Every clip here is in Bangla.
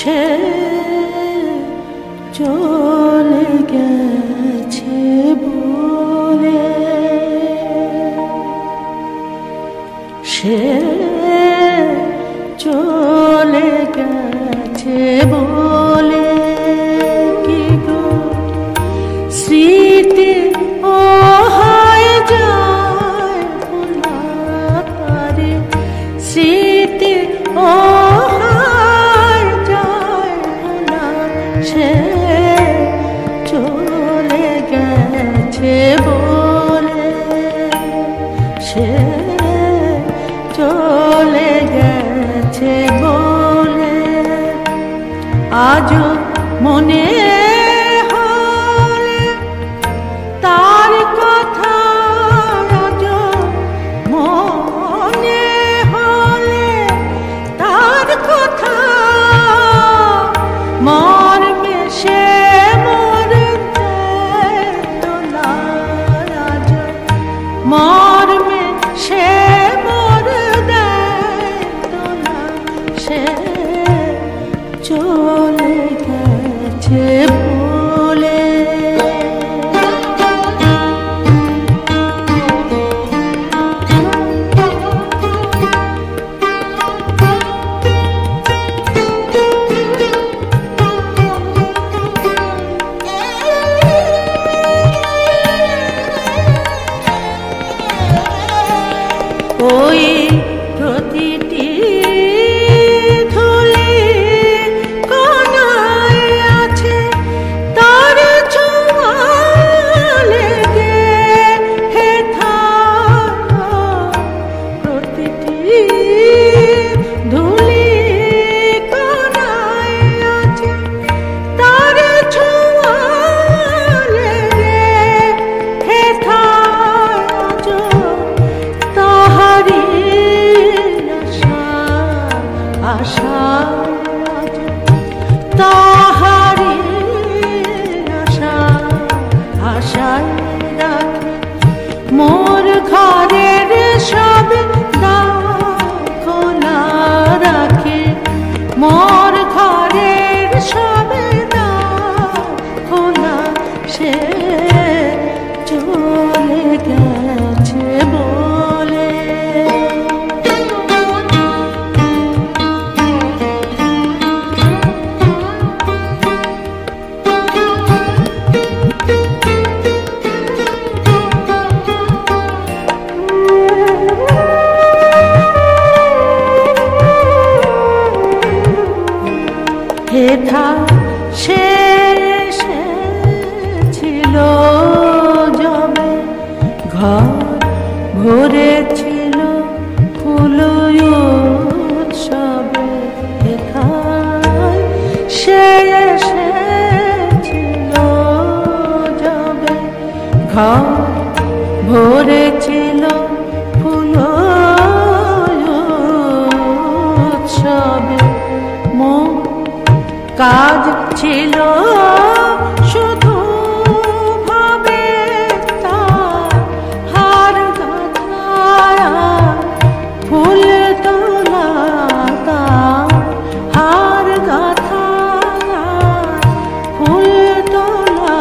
সে চলে গেছে বলে, সে চলে গেছে বলে কি গো স্মৃতি ও হায় যায় ভোলা তারে, স্মৃতি ও হায় যায় ভোলা, সে চলে গেছে বলে, সে চলে গেছে বলে আজও মনে হয় তার কথা, আজও মনে হয় তার কথা, মরবে সে মরতে তোলা, আজও মরবে সে সে চলে গেছে বলে। ওই প্রতিটি তাহারি আশা আশায় রাখে মোর ঘরের সব খোলা রাখে, মোর ঘরের সব খোলা, সে চলে গেছে বলে। হেথা সে ছিল যবে ঘর ভরেছিল ফুল উৎসবে, হেথা সে ছিল যবে ঘর ভরেছিল ফুল উৎসবে, কাজ ছিল শুধু ভাবে তার হার গাঁথা, ফুল তোলা তার হার গাঁথা, ফুল তোলা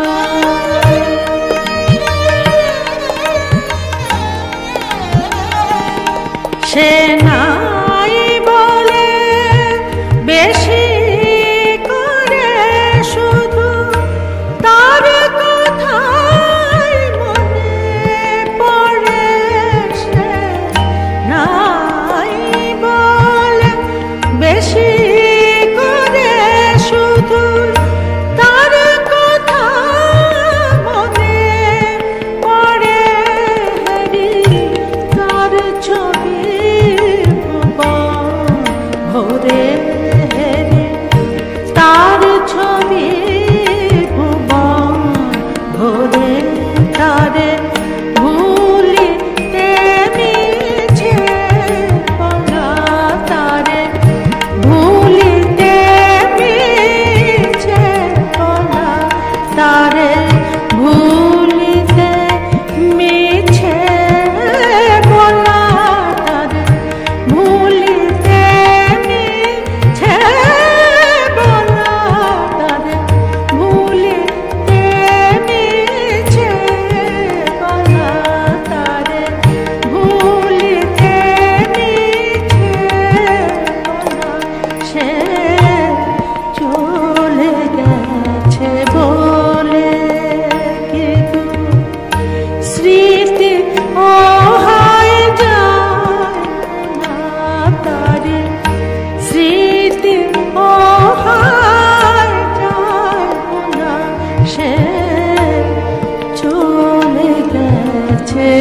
সে নাই বলে বেশি ছবি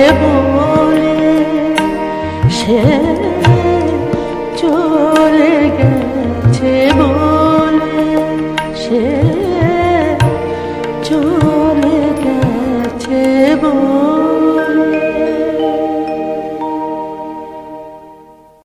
বলে সে চলে গেছে বলে সে চলে